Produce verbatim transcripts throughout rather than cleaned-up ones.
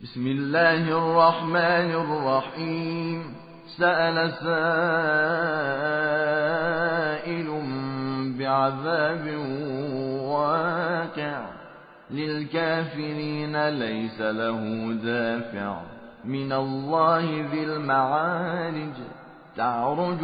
بسم الله الرحمن الرحيم. سأل سائل بعذاب واقع للكافرين ليس له دافع من الله ذي المعارج. تعرج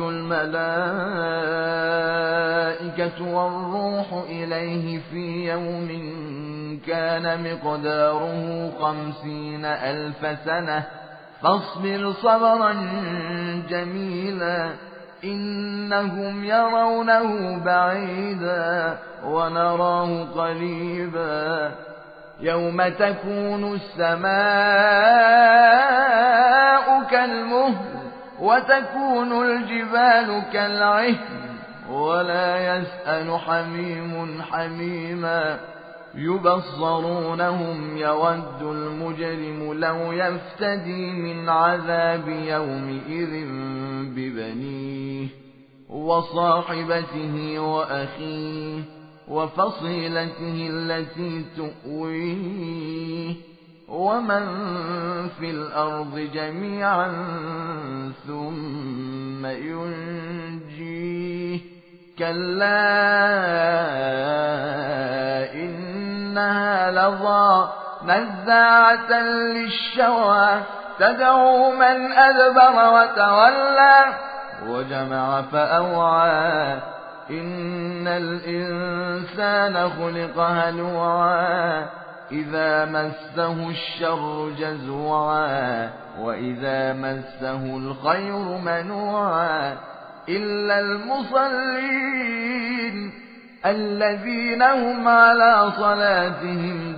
الملائكة والروح إليه في يوم كان مقداره خمسين ألف سنة فاصبر صبرا جميلا إنهم يرونه بعيدا ونراه قريبا. يوم تكون السماء كالمهل وتكون الجبال كالعهن ولا يسأل حميم حميما. يبصرونهم يود المجرم لو يفتدي من عذاب يومئذ ببنيه وصاحبته وأخيه وفصيلته التي تؤويه ومن في الأرض جميعا ثم ينجيه. كلا إنها لظى نزاعة للشوى تدعو من أدبر وتولى وجمع فأوعى. إن الإنسان خلق هلوعا إذا مسه الشر جزوعا وإذا مسه الخير منوعا إلا المصلين الذين هم على صلاتهم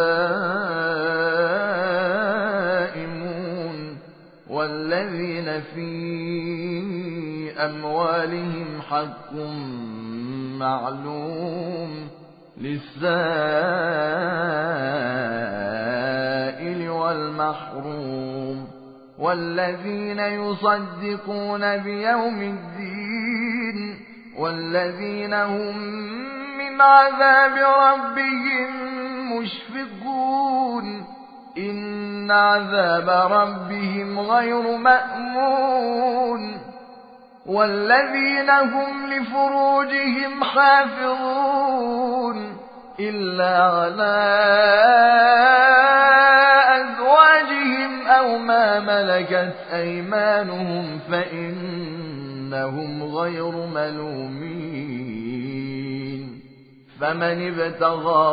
دائمون والذين في أموالهم حق معلوم للسائل والمحروم والذين يصدقون بيوم الدين والذين هم من عذاب ربهم مشفقون. إن عذاب ربهم غير مأمون والذين هم لفروجهم حافظون إلا على أزواجهم أو ما ملكت أيمانهم فإنهم غير ملومين. فمن ابتغى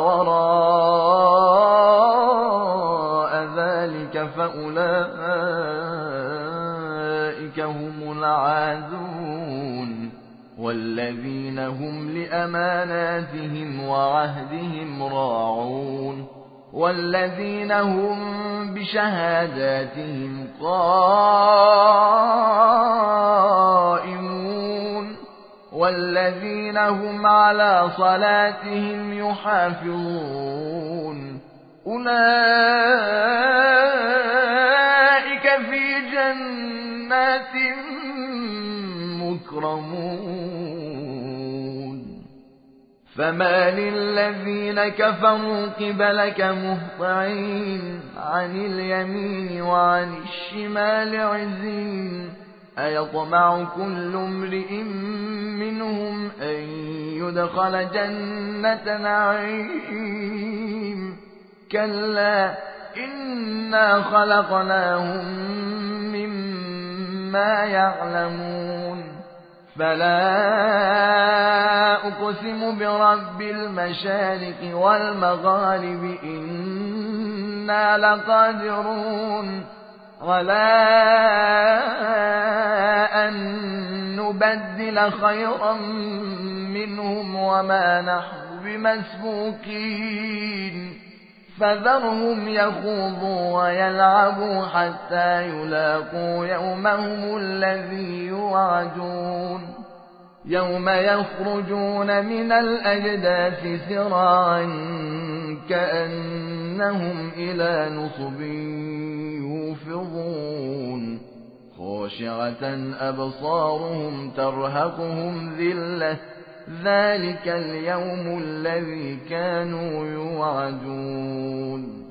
وراء ذلك فأولئك هم العادون والذين هم لأماناتهم وعهدهم راعون والذين هم بشهاداتهم قائمون والذين هم على صلاتهم يحافظون. أولئك في جنات مكرمون. فما للذين كفروا قبلك مهطعين عن اليمين وعن الشمال عزين. أيطمع كل امرئ منهم أن يدخل جنة نعيم كلا إنا خلقناهم مما يعلمون. فلا أقسم برب المشارق والمغارب إنا لقادرون على أن نبدل خيرا منهم وما نحن بمسبوقين. فذرهم يخوضوا ويلعبوا حتى يلاقوا يومهم الذي يوعدون. يوم يخرجون من الأجداث سراعا كأنهم إلى نصب يوفضون. خاشعة أبصارهم ترهقهم ذلة ذلك اليوم الذي كانوا يوعدون.